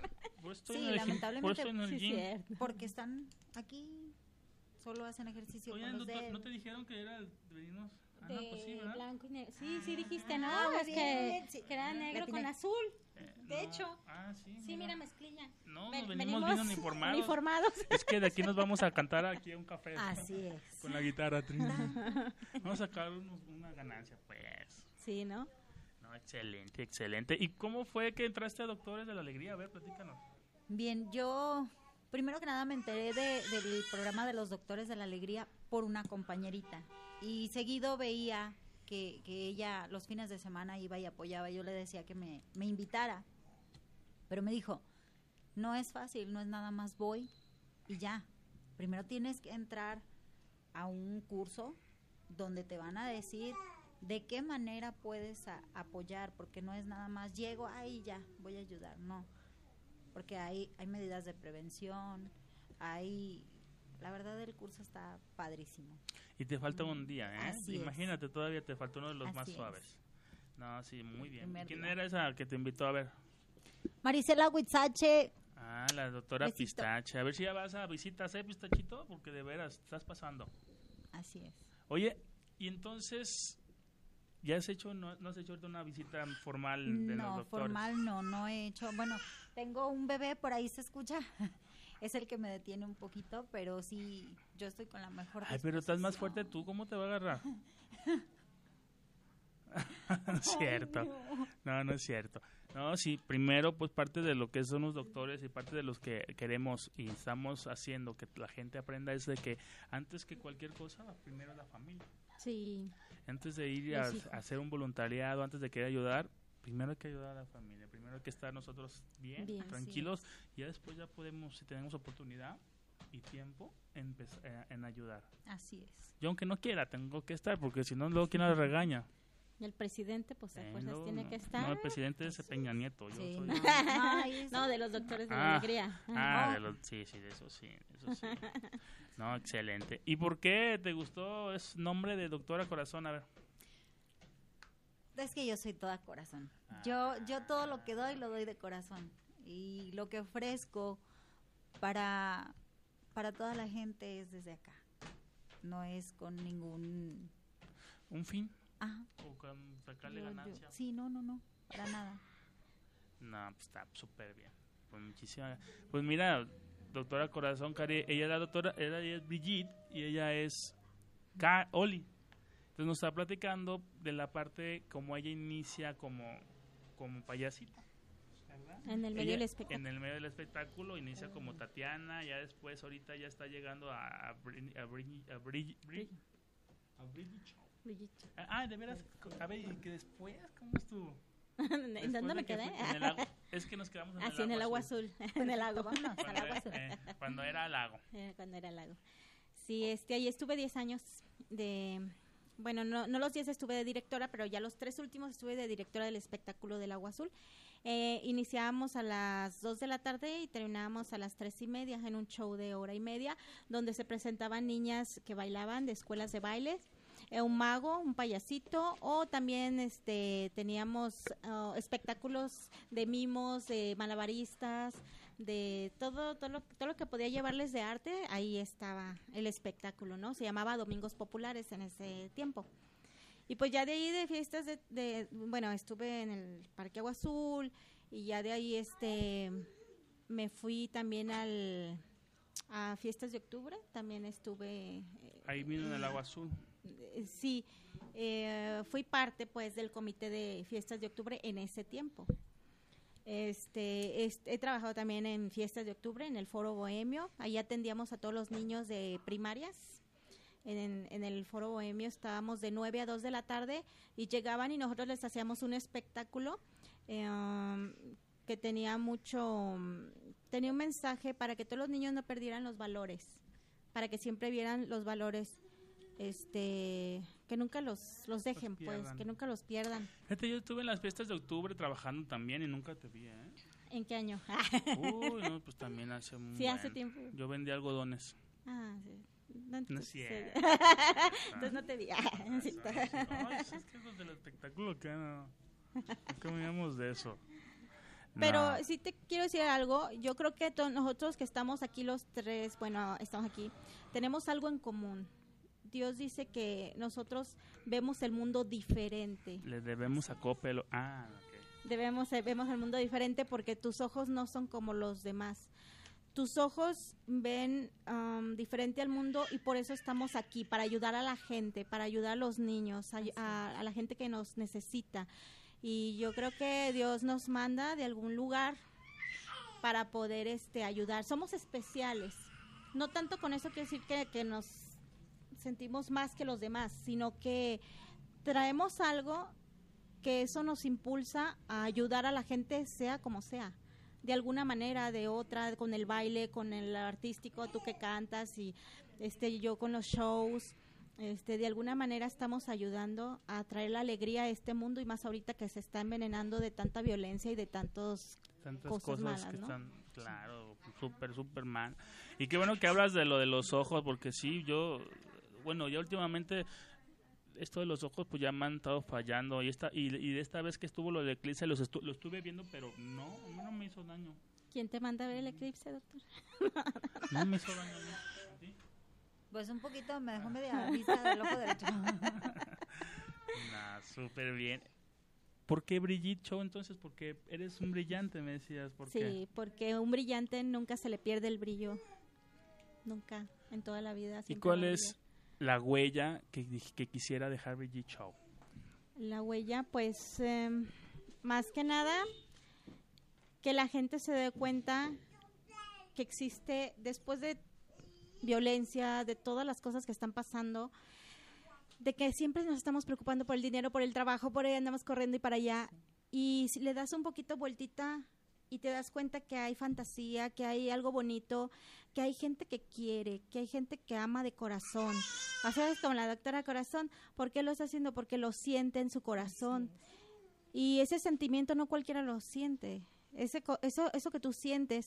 Por eso estoy Sí, en el lamentablemente, por eso estoy en el Sí, gym. cierto. porque están aquí, solo hacen ejercicio Oye, con los doctor, dedos. ¿no te dijeron que era de venirnos? Ah, no, pues sí, De ¿verdad? blanco y negro. Sí, sí dijiste, ¿no? Ah, Es bien, que, sí. que era negro La con tiene. azul. De No. hecho. Ah, sí. Sí, mira, mezclilla. No, Ven- nos venimos bien uniformados. uniformados. Es que de aquí nos vamos a cantar aquí a un café. Así es. Con la guitarra, Trini. Vamos a sacar una ganancia, pues. Sí, ¿no? No, excelente, excelente. ¿Y cómo fue que entraste a Doctores de la Alegría? A ver, platícanos. Bien, yo primero que nada me enteré del programa de los Doctores de la Alegría por una compañerita y seguido veía que ella los fines de semana iba y apoyaba. Yo le decía que me invitara, pero me dijo, no es fácil, no es nada más voy y ya. Primero tienes que entrar a un curso donde te van a decir de qué manera puedes apoyar, porque no es nada más llego, ahí ya, voy a ayudar, no. Porque hay medidas de prevención, la verdad el curso está padrísimo. Y te falta un día, ¿eh? Así Imagínate, todavía te falta uno de los más Así suaves. es. No, sí, muy bien. primer ¿Quién día. era esa que te invitó a ver? Marisela Huitzache, Ah, la doctora Besito. Pistache. A ver si ya vas a visitas, Pistachito? Porque de veras, estás pasando. así es. Oye, y entonces, ¿ya has hecho, no has hecho ahorita una visita formal de los No, doctores? formal no he hecho. Bueno, tengo un bebé, por ahí se escucha. Es el que me detiene un poquito, pero sí, yo estoy con la mejor Ay, pero estás más disposición. fuerte tú, ¿cómo te va a agarrar? No es cierto. No es cierto. No, sí, primero pues parte de lo que son los doctores y parte de los que queremos y estamos haciendo que la gente aprenda es de que antes que cualquier cosa, primero la familia. Sí. Antes de ir Los a hijos. hacer un voluntariado, antes de querer ayudar, primero hay que ayudar a la familia, primero hay que estar nosotros bien, Bien, tranquilos, y ya después ya podemos, si tenemos oportunidad y tiempo, en ayudar. Así es. Yo aunque no quiera, tengo que estar, porque si no, luego quién la regaña. El presidente, pues, a fuerzas No, tiene que estar. No, el presidente es Peña Nieto. Yo Sí, soy... no, ay, No, de los doctores de la alegría. sí, de eso sí, eso sí. No, excelente. ¿Y por qué te gustó ese nombre de Doctora Corazón? A ver. Es que yo soy toda corazón. Ah. Yo todo lo que doy, lo doy de corazón. Y lo que ofrezco para toda la gente es desde acá. No es con ningún... ¿Un fin? Ajá. ¿O con sacarle Yo- ganancia? sí, no, para nada. No, pues está súper bien. Pues muchísimas. Pues mira, Doctora Corazón, Cari, ella es la doctora, ella es Brigitte y ella es Oli. Entonces nos está platicando de la parte como ella inicia como payasita. ¿Verdad? En el medio Ella, del espectáculo. En el medio del espectáculo inicia como Tatiana, ya después ahorita ya está llegando a Brigitte Show. Brillito. Ah, de veras, a ver, y que después, ¿cómo estuvo? ¿En Después dónde de me que quedé? fue en el lago. Es que nos quedamos Así en el agua azul. En el lago. Vámonos al agua azul. Cuando era lago. Cuando era lago. Sí, ahí estuve 10 años bueno, no los 10 estuve de directora, pero ya los 3 últimos estuve de directora del espectáculo del Agua Azul. Iniciábamos a las 2 de la tarde y terminábamos a las 3:30 en un show de hora y media, donde se presentaban niñas que bailaban de escuelas de baile, un mago, un payasito, o también teníamos espectáculos de mimos, de malabaristas, de todo lo que podía llevarles de arte. Ahí estaba el espectáculo, ¿no? Se llamaba Domingos Populares en ese tiempo. Y pues ya de ahí de fiestas bueno, estuve en el Parque Agua Azul y ya de ahí me fui también a fiestas de octubre, también estuve Ahí vino en el agua azul. sí, fui parte pues del comité de fiestas de octubre en ese tiempo. He trabajado también en fiestas de octubre en el Foro Bohemio. Ahí atendíamos a todos los niños de primarias. En el Foro Bohemio estábamos de 9 a 2 de la tarde y llegaban y nosotros les hacíamos un espectáculo que tenía un mensaje para que todos los niños no perdieran los valores, para que siempre vieran los valores, que nunca los dejen, pues, pierdan. que nunca los pierdan. Fíjate, yo estuve en las fiestas de octubre trabajando también y nunca te vi, ¿eh? ¿En qué año? Uy, no, pues también hace un Sí, hace buen. tiempo. Yo vendí algones. Ah, sí. No es cierto. Entonces no te vi. Sí. Ay, es que los del espectáculo que no. Nunca veíamos de eso. Pero No. sí te quiero decir algo, yo creo que nosotros que estamos aquí los tres, bueno, estamos aquí, tenemos algo en común. Dios dice que nosotros vemos el mundo diferente. Le debemos a Coppel. Ok. Vemos el mundo diferente porque tus ojos no son como los demás. Tus ojos ven diferente al mundo y por eso estamos aquí, para ayudar a la gente, para ayudar a los niños, a la gente que nos necesita. Y yo creo que Dios nos manda de algún lugar para poder ayudar. Somos especiales. No tanto con eso quiero decir que nos sentimos más que los demás, sino que traemos algo que eso nos impulsa a ayudar a la gente, sea como sea, de alguna manera, de otra, con el baile, con el artístico, tú que cantas y yo con los shows, de alguna manera estamos ayudando a traer la alegría a este mundo y más ahorita que se está envenenando de tanta violencia y de tantas cosas malas, que ¿no? están, claro, súper mal. Y qué bueno que hablas de lo de los ojos, porque sí, ya últimamente esto de los ojos pues ya me han estado fallando y de esta vez que estuvo lo del eclipse lo estuve viendo, pero no me hizo daño. ¿Quién te manda a ver el eclipse, doctor? No me hizo daño. ¿A ti? Pues un poquito me dejó media vista del ojo derecho. Súper bien. ¿Por qué Brigitte Show entonces? Porque eres un brillante, me decías. ¿Por qué? Sí, porque un brillante nunca se le pierde el brillo. Nunca, en toda la vida. ¿Y siempre cuál va a es brillar. la huella que quisiera dejar Brigitte Show? La huella, pues, más que nada, que la gente se dé cuenta que existe, después de violencia, de todas las cosas que están pasando, de que siempre nos estamos preocupando por el dinero, por el trabajo, por ahí andamos corriendo y para allá, y si le das un poquito vueltita y te das cuenta que hay fantasía, que hay algo bonito, que hay gente que quiere, que hay gente que ama de corazón. O sea, es como la doctora Corazón. ¿Por qué lo está haciendo? Porque lo siente en su corazón. Y ese sentimiento no cualquiera lo siente. Eso que tú sientes,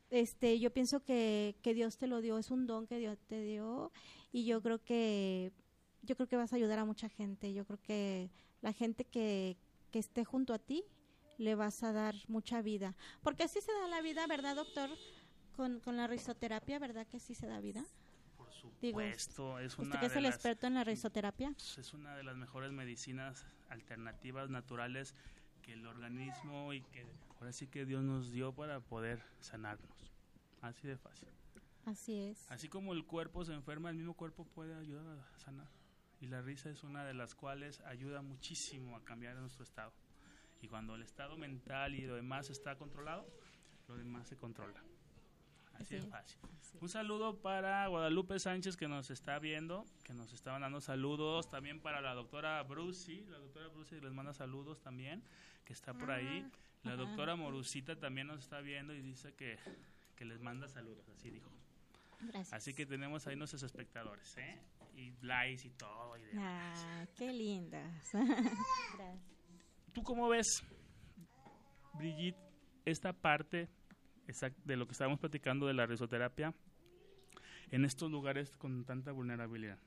yo pienso que Dios te lo dio, es un don que Dios te dio, y yo creo que vas a ayudar a mucha gente. Yo creo que la gente que esté junto a ti le vas a dar mucha vida, porque así se da la vida, ¿verdad, doctor? Con la risoterapia, ¿verdad que sí se da vida? Por supuesto, Digo, es una ¿usted que es de el las, experto en la risoterapia? es una de las mejores medicinas alternativas naturales que el organismo y que ahora sí que Dios nos dio para poder sanarnos. Así de fácil. Así es. Así como el cuerpo se enferma, el mismo cuerpo puede ayudar a sanar. Y la risa es una de las cuales ayuda muchísimo a cambiar nuestro estado. Y cuando el estado mental y lo demás está controlado, lo demás se controla. Así de fácil. Un saludo para Guadalupe Sánchez, que nos está viendo, que nos está mandando saludos. También para la doctora Bruci. La doctora Bruci les manda saludos también, que está por ahí. La doctora Morucita también nos está viendo y dice que les manda saludos, así dijo. Gracias. Así que tenemos ahí nuestros espectadores, ¿eh? Y likes y todo. Y demás. Qué lindas. Gracias. ¿Tú cómo ves, Brigitte, esta parte de lo que estábamos platicando de la risoterapia en estos lugares con tanta vulnerabilidad?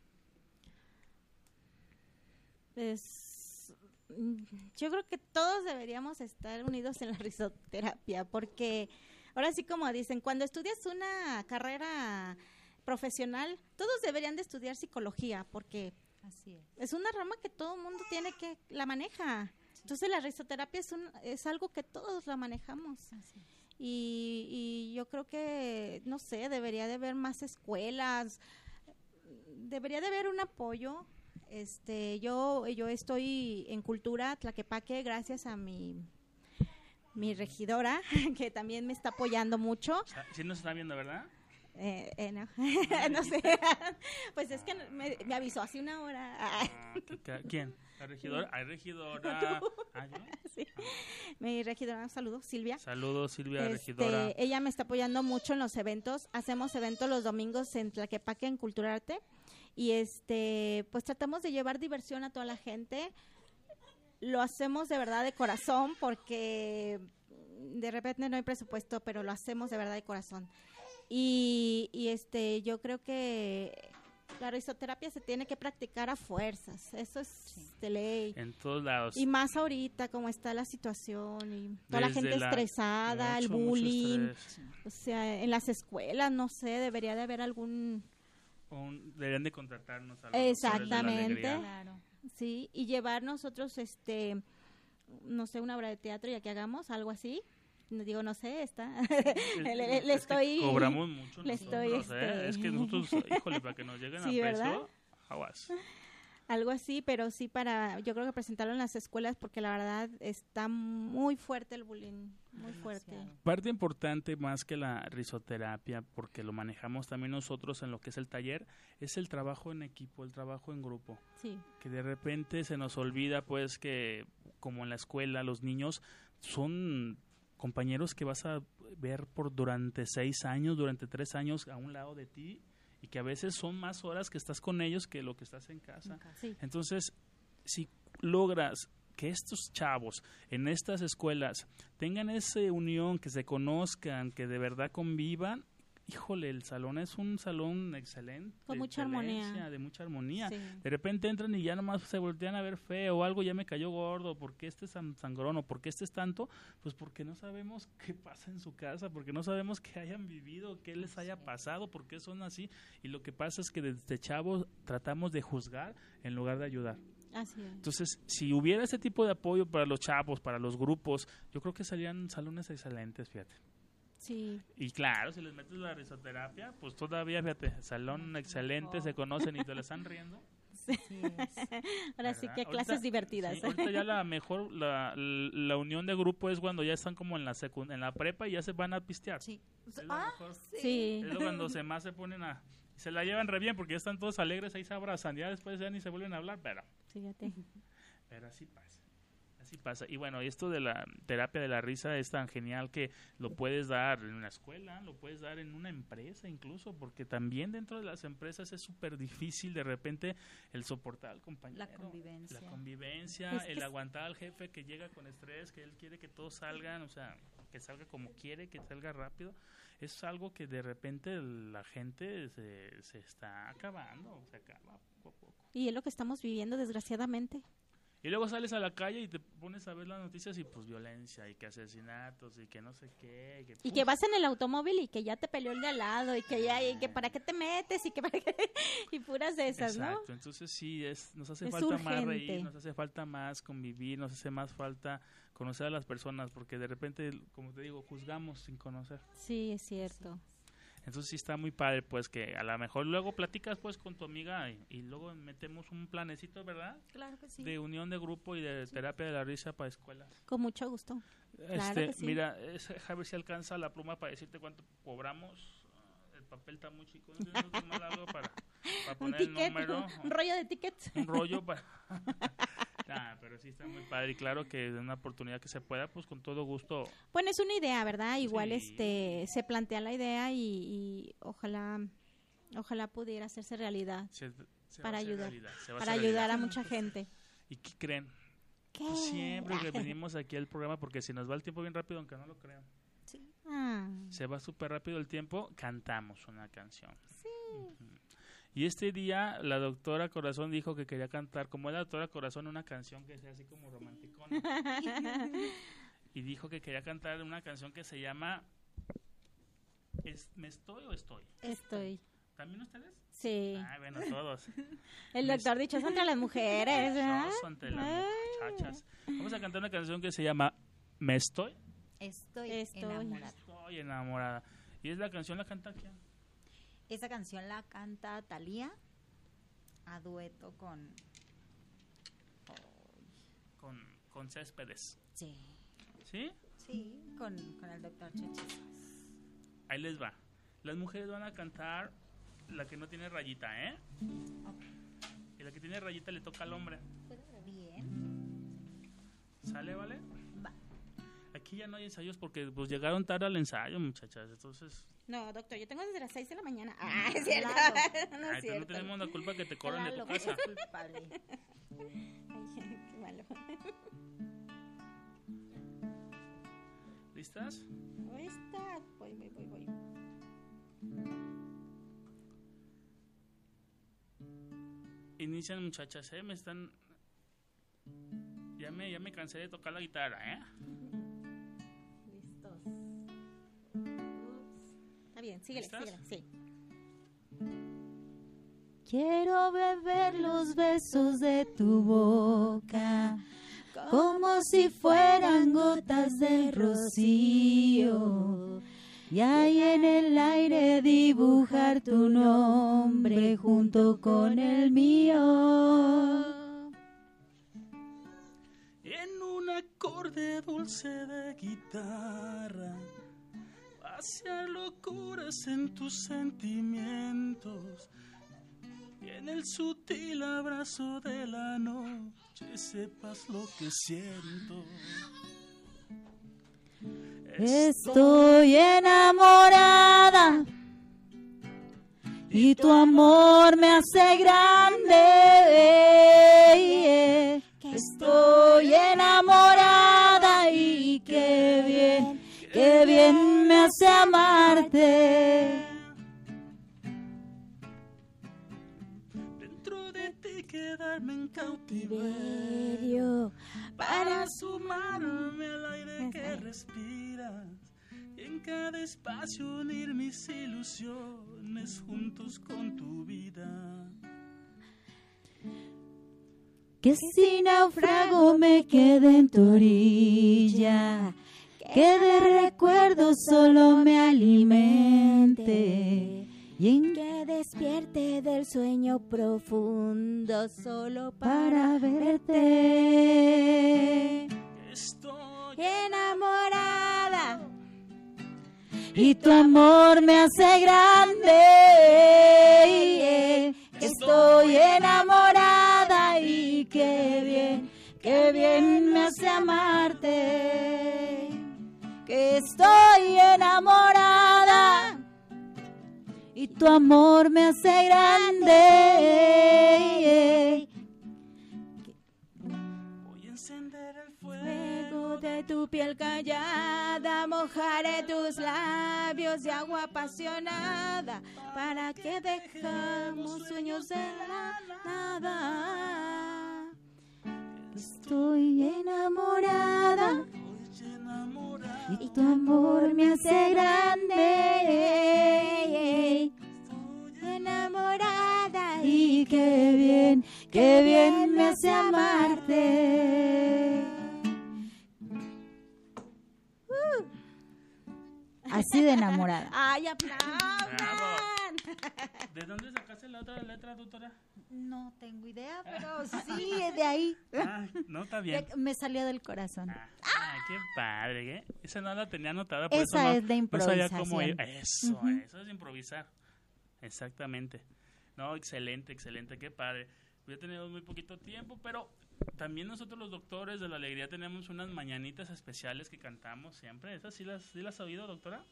Pues yo creo que todos deberíamos estar unidos en la risoterapia, porque ahora sí, como dicen, cuando estudias una carrera profesional, todos deberían de estudiar psicología, porque Así es. es una rama que todo el mundo la maneja. Entonces la risoterapia es algo que todos la manejamos. Así es. Y yo creo que, no sé, debería de haber más escuelas, debería de haber un apoyo. Yo estoy en Cultura Tlaquepaque gracias a mi regidora, que también me está apoyando mucho. Sí nos está viendo, ¿verdad? No. No sé. Pues es que me avisó hace una hora. ¿Quién? ¿La regidora? ¿Hay regidora? Tú. ¿Yo? Sí. Mi regidora, un saludo, Silvia. Saludos, Silvia, regidora. Ella me está apoyando mucho en los eventos. Hacemos eventos los domingos en Tlaquepaque, en Cultura Arte. Y pues tratamos de llevar diversión a toda la gente. Lo hacemos de verdad de corazón, porque de repente no hay presupuesto, pero lo hacemos de verdad de corazón. Y yo creo que La risoterapia se tiene que practicar a fuerzas, eso es de ley. En todos lados. Y más ahorita, como está la situación y toda la Desde gente estresada, el mucho bullying, estrés. o sea, en las escuelas, no sé, debería de haber algún... Deberían de contratarnos a los doctores de la Exactamente. alegría. Claro. Sí, y llevar nosotros, no sé, una obra de teatro ya que hagamos algo así. No digo, no sé, está. le Es que estoy. cobramos mucho le nosotros, estoy, Es que nosotros, híjole, para que nos lleguen Sí, a precio, ¿verdad? aguas. Algo así, pero sí yo creo que presentarlo en las escuelas porque la verdad está muy fuerte el bullying, muy fuerte. Demasiado. Parte importante más que la risoterapia, porque lo manejamos también nosotros en lo que es el taller, es el trabajo en equipo, el trabajo en grupo. Sí, Que de repente se nos olvida, pues, que como en la escuela los niños son compañeros que vas a ver durante 6 años, durante 3 años a un lado de ti, y que a veces son más horas que estás con ellos que lo que estás en casa. sí. Entonces, si logras que estos chavos en estas escuelas tengan esa unión, que se conozcan, que de verdad convivan, híjole, el salón es un salón excelente. Con mucha excelencia, armonía. de mucha armonía. Sí. De repente entran y ya nomás se voltean a ver feo o algo, ya me cayó gordo, ¿por qué este es sangrón o por qué este es tanto? Pues porque no sabemos qué pasa en su casa, porque no sabemos qué hayan vivido, qué les haya pasado, por qué son así. Y lo que pasa es que desde chavos tratamos de juzgar en lugar de ayudar. Así es. Entonces, si hubiera ese tipo de apoyo para los chavos, para los grupos, yo creo que serían salones excelentes, fíjate. Sí, Y claro, si les metes la risoterapia, pues todavía, fíjate, salón excelente, se conocen y te la están riendo. Así es. ahora sí ¿Verdad? que clases Ahorita- divertidas. sí, ahorita ya la unión de grupo es cuando ya están como en la prepa y ya se van a pistear. Sí. Es lo mejor. Sí. Es lo cuando más se ponen se la llevan re bien porque ya están todos alegres, ahí se abrazan, ya después ya ni se vuelven a hablar, Fíjate. pero así pasa. Así pasa. Y bueno, esto de la terapia de la risa es tan genial que lo puedes dar en una escuela, lo puedes dar en una empresa incluso, porque también dentro de las empresas es súper difícil de repente el soportar al compañero. La convivencia. La convivencia, Es que el aguantar al jefe que llega con estrés, que él quiere que todos salgan, o sea, que salga como quiere, que salga rápido. Es algo que de repente la gente se está acabando, se acaba poco a poco. Y es lo que estamos viviendo, desgraciadamente. Y luego sales a la calle y te pones a ver las noticias y pues violencia y que asesinatos y que no sé qué. Y que vas en el automóvil y que ya te peleó el de al lado y que ya, y que para qué te metes y que para qué, y puras de esas, Exacto, ¿no? entonces sí, nos hace Es falta más urgente. reír, nos hace falta más convivir, nos hace más falta conocer a las personas, porque de repente, como te digo, juzgamos sin conocer. Sí, es cierto. Entonces sí está muy padre, pues que a lo mejor luego platicas pues con tu amiga y luego metemos un planecito, ¿verdad? Claro que sí. De unión de grupo y de terapia de la risa para escuelas. Con mucho gusto. Claro que sí. Mira, a ver si alcanza la pluma para decirte cuánto cobramos. El papel está muy chico, no tenemos que tomar algo para Un poner el ticket, número, un rollo de tickets. un rollo para... pero sí está muy padre y claro que de una oportunidad que se pueda, pues con todo gusto. Bueno, es una idea, ¿verdad? Igual Sí. se plantea la idea y ojalá pudiera hacerse realidad Se para va a hacer ayudar, realidad, se va a para hacer ayudar a realidad. mucha gente. ¿Y qué creen? ¿Qué? Pues siempre que venimos aquí al programa, porque si nos va el tiempo bien rápido, aunque no lo crean, Ah, se va súper rápido el tiempo, cantamos una canción. Ujú. Y este día la doctora Corazón dijo que quería cantar, como es la doctora Corazón, una canción que sea así como romanticona. Y dijo que quería cantar una canción que se llama ¿Me estoy o estoy? estoy. ¿También ustedes? Sí. Ah, bueno, todos. El doctor dichoso entre las mujeres, ¿verdad? Dichoso ante las Ay. muchachas. Vamos a cantar una canción que se llama ¿Me estoy? Estoy Estoy. enamorada. Estoy enamorada. Y es la canción, ¿la canta quién? Esa canción la canta Thalía a dueto con... Con Céspedes. Sí. ¿Sí? Sí, con el doctor Chechis. Ahí les va. Las mujeres van a cantar la que no tiene rayita, ¿eh? Y la que tiene rayita le toca al hombre. Bien. ¿Sale, vale? Va. Aquí ya no hay ensayos porque pues llegaron tarde al ensayo, muchachas. Entonces, No, doctor, yo tengo desde las 6 de la mañana. Ah, es cierto. Claro. No ay, es pues no cierto. tenemos la culpa que te corran de tu Claro, casa. es culpable. Ay, qué malo. ¿Listas? Ahí está. Voy. inician, muchachas, me están... Ya me cansé de tocar la guitarra, Listos. Está bien, síguele, sí. Quiero beber los besos de tu boca, como si fueran gotas de rocío, y ahí en el aire dibujar tu nombre junto con el mío. En un acorde dulce de guitarra, pasear locuras en tus sentimientos, y en el sutil abrazo de la noche sepas lo que siento. Estoy enamorada y tu amor me hace grande. Estoy enamorada y qué bien me hace amarte. Dentro de ti quedarme en cautiverio, para sumarme al aire que respiras, y en cada espacio unir mis ilusiones juntos con tu vida. Que si naufrago me quede en tu orilla, que de recuerdos solo me alimente, y en Que despierte del sueño profundo solo para verte. Estoy enamorada. Y tu amor me hace grande. Estoy enamorada y qué bien me hace amarte. Que estoy enamorada y tu amor me hace grande. voy a encender el Fuego de tu piel callada, mojaré tus labios de agua apasionada, para que dejamos sueños de la nada. Estoy enamorada Estoy enamorado, y tu amor me hace grande. estoy Enamorada Y qué bien me hace amarte. Así de enamorada. ¡Ay, aplaudan! ¿De dónde sacaste la otra letra, doctora? No tengo idea, pero sí, de ahí. Ah, no, está bien. Me salió del corazón. Qué padre, ¿eh? Esa no la tenía anotada, por eso Esa no, es de no sabía cómo improvisación. eso es improvisar. Exactamente. No, excelente, qué padre. Ya tenemos muy poquito tiempo, pero también nosotros los doctores de la alegría tenemos unas mañanitas especiales que cantamos siempre. ¿Esas sí las has oído, doctora?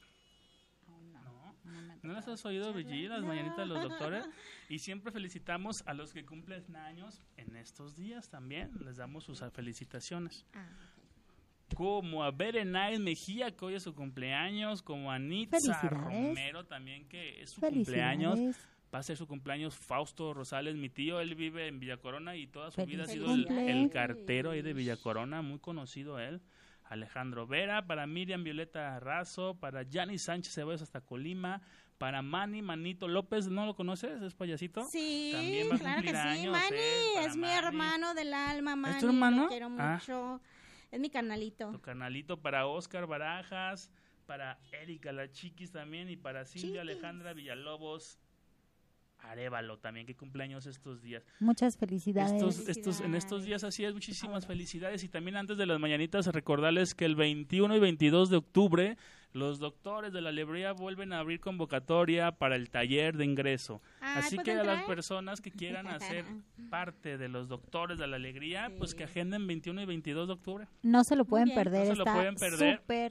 ¿No las has oído, Brigitte, las mañanitas de los doctores? Y siempre felicitamos a los que cumplen años en estos días también. Les damos sus felicitaciones. Como a Berenice Mejía, que hoy es su cumpleaños, como a Nitza Felicidades. Romero también, que es su cumpleaños. Felicidades. Va a ser su cumpleaños Fausto Rosales, mi tío. Él vive en Villa Corona y toda su vida ha sido Feliz el cartero ahí de Villa Corona, muy conocido él. Alejandro Vera, para Miriam Violeta Razo, para Yanni Sánchez Ceballos hasta Colima, para Manito López, ¿no lo conoces? ¿Es payasito? Sí, También va a claro que cumplir sí. años, Manny para es mi Manny. hermano del alma, Manny. ¿Es tu hermano? Lo quiero mucho. Es mi carnalito. Tu canalito, para Oscar Barajas, para Erika La Chiquis también, y para Silvia Alejandra Villalobos Arévalo también, que cumpleaños estos días. Muchas felicidades. En estos días así es, muchísimas felicidades. Y también antes de las mañanitas, recordarles que el 21 y 22 de octubre los doctores de la alegría vuelven a abrir convocatoria para el taller de ingreso. Ay, Así ¿puedo que a las entrar? personas que quieran hacer parte de los doctores de la alegría, pues que agenden 21 y 22 de octubre. No se lo pueden bien. perder. No se lo Está pueden perder. súper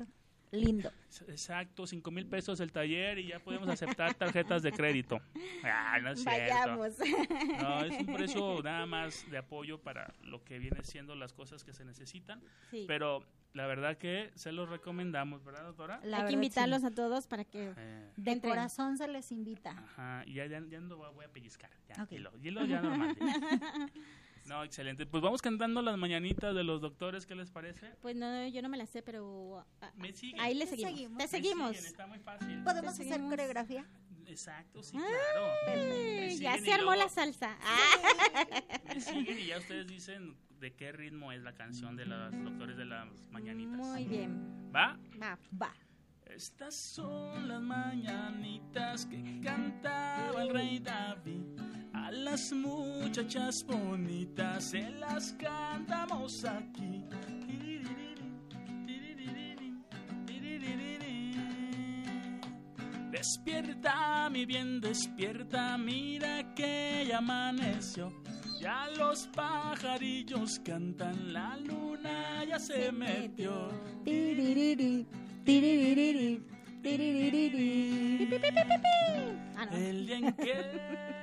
lindo. Exacto, 5,000 pesos el taller y ya podemos aceptar tarjetas de crédito. No es cierto. Vayamos. No, es un precio nada más de apoyo para lo que viene siendo las cosas que se necesitan. Sí. Pero la verdad que se los recomendamos, ¿verdad, doctora? La Hay verdad, que invitarlos sí. a todos para que De entren. corazón se les invita. Ajá, y ya no voy a pellizcar. Ya, Ok. hielo ya normal. No, excelente. Pues vamos cantando las mañanitas de los doctores, ¿qué les parece? Pues no, yo no me la sé, pero Me siguen. ahí le Te seguimos. seguimos. Te Me seguimos. siguen, está muy fácil. ¿Podemos Te hacer seguimos. coreografía? Exacto, sí, claro. Me Ya siguen se y armó luego la salsa. Me siguen y ya ustedes dicen de qué ritmo es la canción de los doctores de las mañanitas. Muy bien. ¿Va? Va. Va. Estas son las mañanitas que cantaba el rey David. A las muchachas bonitas se las cantamos aquí. Despierta, mi bien, despierta, mira que ya amaneció. Ya los pajarillos cantan, la luna ya se metió. Tiririri, tiririri, tiririri. Ah, no. El día en que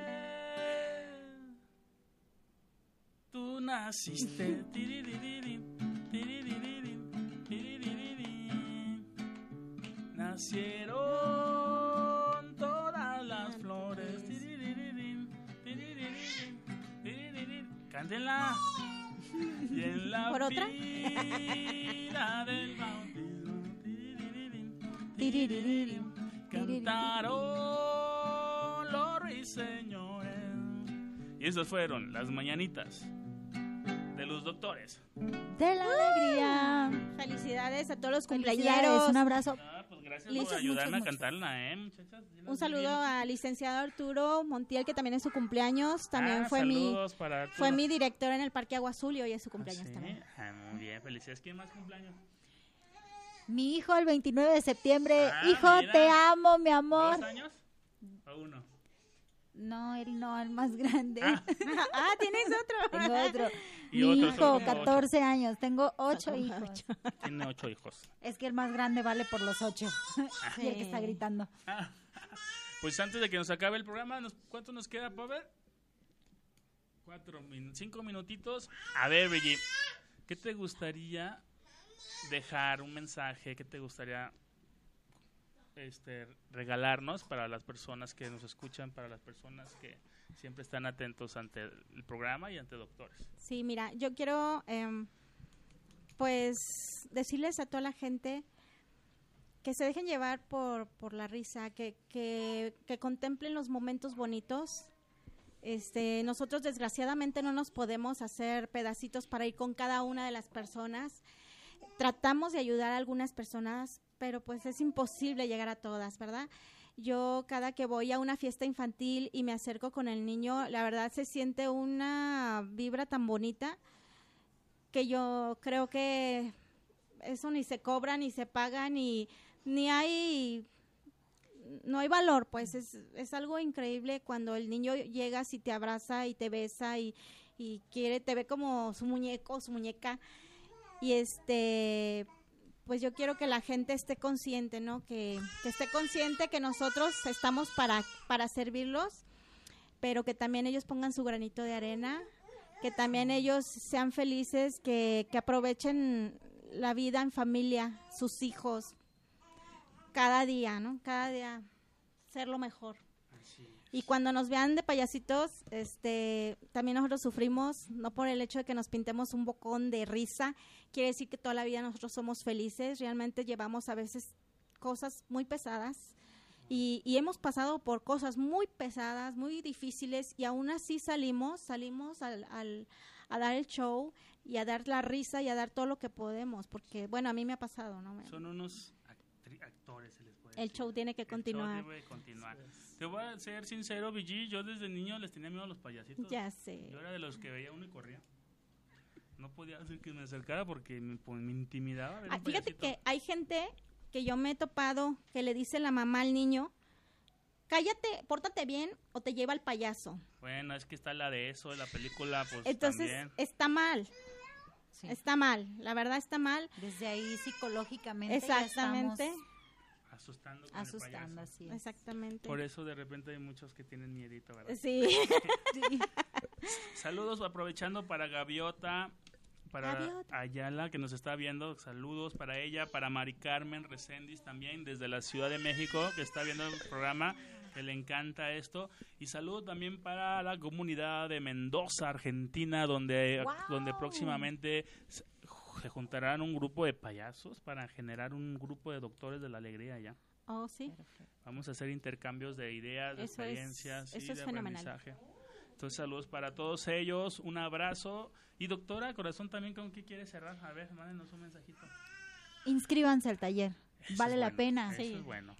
tú naciste, tiririri, tiririri, tiririri, nacieron todas las flores. Tiririri, tiririri, tiririri. Cántenla. Y en la ¿Por otra? pila del bautismo, tiririri, Tiririri, cantaron los ruiseñores. Y esas fueron las mañanitas de los doctores. de la alegría. Felicidades a todos los Felicidades, cumpleaños. un abrazo. Pues gracias Muchas, por ayudarme muchas, a cantarla, muchachas. Un saludo al licenciado Arturo Montiel, que también es su cumpleaños. También fue para mi director en el Parque Agua Azul y hoy es su cumpleaños también. Muy bien, felicidades. ¿Quién más cumpleaños? Mi hijo el 29 de septiembre. Ah, Hijo, mira. te amo, mi amor. 2 años o 1? No, él no, el más grande. Ah, ¿tienes otro? Tengo otro. Y Mi otro, hijo, son como 14 años. Tengo 8 hijos. Tiene 8 hijos. Es que el más grande vale por los 8. Y el que está gritando. Pues antes de que nos acabe el programa, ¿cuánto nos queda, Pavel? 5 minutitos. A ver, Brigitte, ¿qué te gustaría dejar? Un mensaje, ¿qué te gustaría regalarnos para las personas que nos escuchan, para las personas que siempre están atentos ante el programa y ante doctores? Sí, mira, yo quiero pues decirles a toda la gente que se dejen llevar por la risa, que contemplen los momentos bonitos. Nosotros desgraciadamente no nos podemos hacer pedacitos para ir con cada una de las personas. Tratamos de ayudar a algunas personas, pero pues es imposible llegar a todas, ¿verdad? Yo cada que voy a una fiesta infantil y me acerco con el niño, la verdad se siente una vibra tan bonita que yo creo que eso ni se cobra, ni se paga, no hay valor, pues es algo increíble cuando el niño llega y te abraza y te besa y te ve como su muñeco, su muñeca. Y pues yo quiero que la gente esté consciente, ¿no? Que esté consciente que nosotros estamos para servirlos, pero que también ellos pongan su granito de arena, que también ellos sean felices, que aprovechen la vida en familia, sus hijos, cada día, ¿no? Cada día ser lo mejor. Y cuando nos vean de payasitos, también nosotros sufrimos, no por el hecho de que nos pintemos un bocón de risa, quiere decir que toda la vida nosotros somos felices, realmente llevamos a veces cosas muy pesadas y hemos pasado por cosas muy pesadas, muy difíciles y aún así salimos a dar el show y a dar la risa y a dar todo lo que podemos, porque bueno, a mí me ha pasado, ¿no? Son unos actores, se les puede El decir. show tiene que continuar. El show debe continuar. Te voy a ser sincero, Vigi, yo desde niño les tenía miedo a los payasitos. Ya sé. Yo era de los que veía uno y corría. No podía hacer que me acercara porque me intimidaba ver un Fíjate payasito. que hay gente que yo me he topado que le dice la mamá al niño, cállate, pórtate bien o te lleva el payaso. Bueno, es que está la de eso, de la película, pues Entonces también. está mal. Sí. Está mal, la verdad está mal. Desde ahí psicológicamente Exactamente. ya estamos Asustando con asustando, el payaso. así es. Exactamente. Por eso de repente hay muchos que tienen miedito, ¿verdad? Sí. Sí. Saludos aprovechando para Gaviota, para Gaviota. Ayala que nos está viendo, saludos para ella, para Mari Carmen Reséndiz también desde la Ciudad de México que está viendo el programa, que le encanta esto, y saludos también para la comunidad de Mendoza, Argentina, donde ¡Wow! próximamente se juntarán un grupo de payasos para generar un grupo de doctores de la alegría ya. Oh, sí. Perfecto. Vamos a hacer intercambios de ideas, de Eso es- experiencias y eso es de fenomenal. aprendizaje. Entonces, saludos para todos ellos, un abrazo. Y doctora, corazón, también, ¿con qué quiere cerrar? A ver, mándenos un mensajito. Inscríbanse al taller. Eso Vale es la bueno, pena. Eso Sí. es bueno.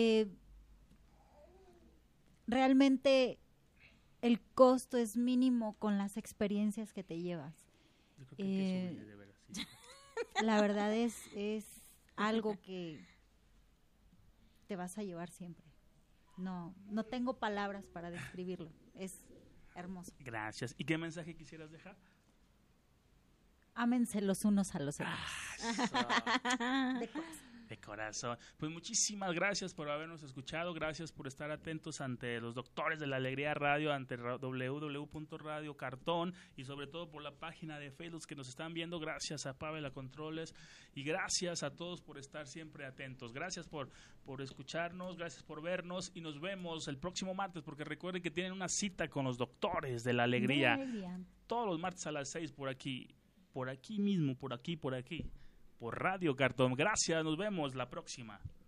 Realmente el costo es mínimo con las experiencias que te llevas. Yo creo que hay que subirle, de veras, sí. La verdad es algo que te vas a llevar siempre. No tengo palabras para describirlo. Es hermoso. Gracias. ¿Y qué mensaje quisieras dejar? Ámense los unos a los otros. De corazón. De corazón. Pues muchísimas gracias por habernos escuchado, gracias por estar atentos ante los doctores de la alegría radio, ante www.radio Cartón y sobre todo por la página de Facebook que nos están viendo. Gracias a Pavel a Controles y gracias a todos por estar siempre atentos. Gracias por escucharnos, gracias por vernos y nos vemos el próximo martes porque recuerden que tienen una cita con los doctores de la alegría todos los martes a las 6 por aquí mismo, por aquí. Por Radio Cartón. Gracias, nos vemos la próxima.